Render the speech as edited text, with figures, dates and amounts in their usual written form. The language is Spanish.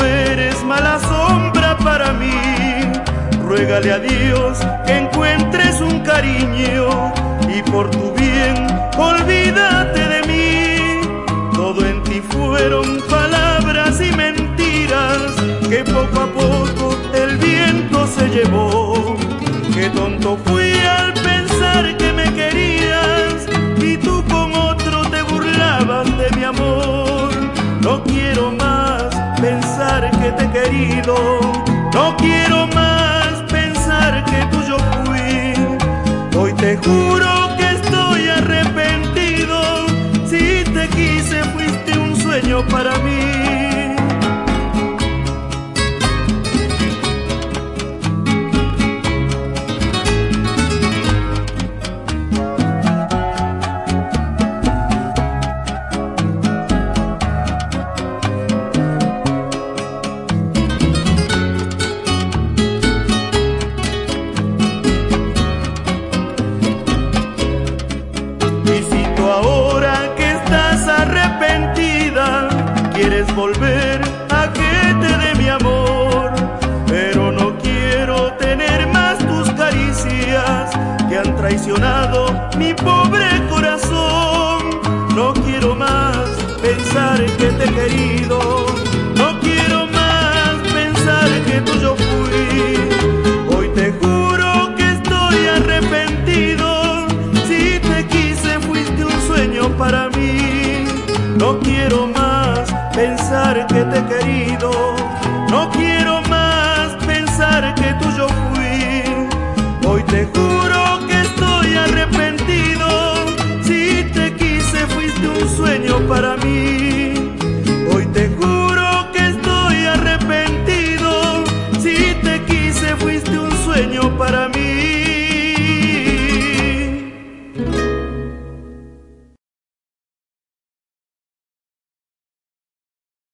eres mala sombra para mí. Ruégale a Dios que encuentres un cariño y por tu bien olvídate de mí. Todo en ti fueron palabras y mentiras que poco a poco el viento se llevó. Qué tonto fui al pensar que me querías y tú con otro te burlabas de mi amor. No quiero más pensar que te he querido, no quiero más pensar que tuyo fui. Hoy te juro que estoy arrepentido, si te quise fuiste un sueño para mí. Quieres volver a que te dé mi amor, pero no quiero tener más tus caricias que han traicionado mi pobre corazón. No quiero más pensar que te he querido, no quiero más pensar que tuyo fui. Hoy te juro que estoy arrepentido, si te quise fuiste un sueño para mí. No quiero más pensar que te he querido,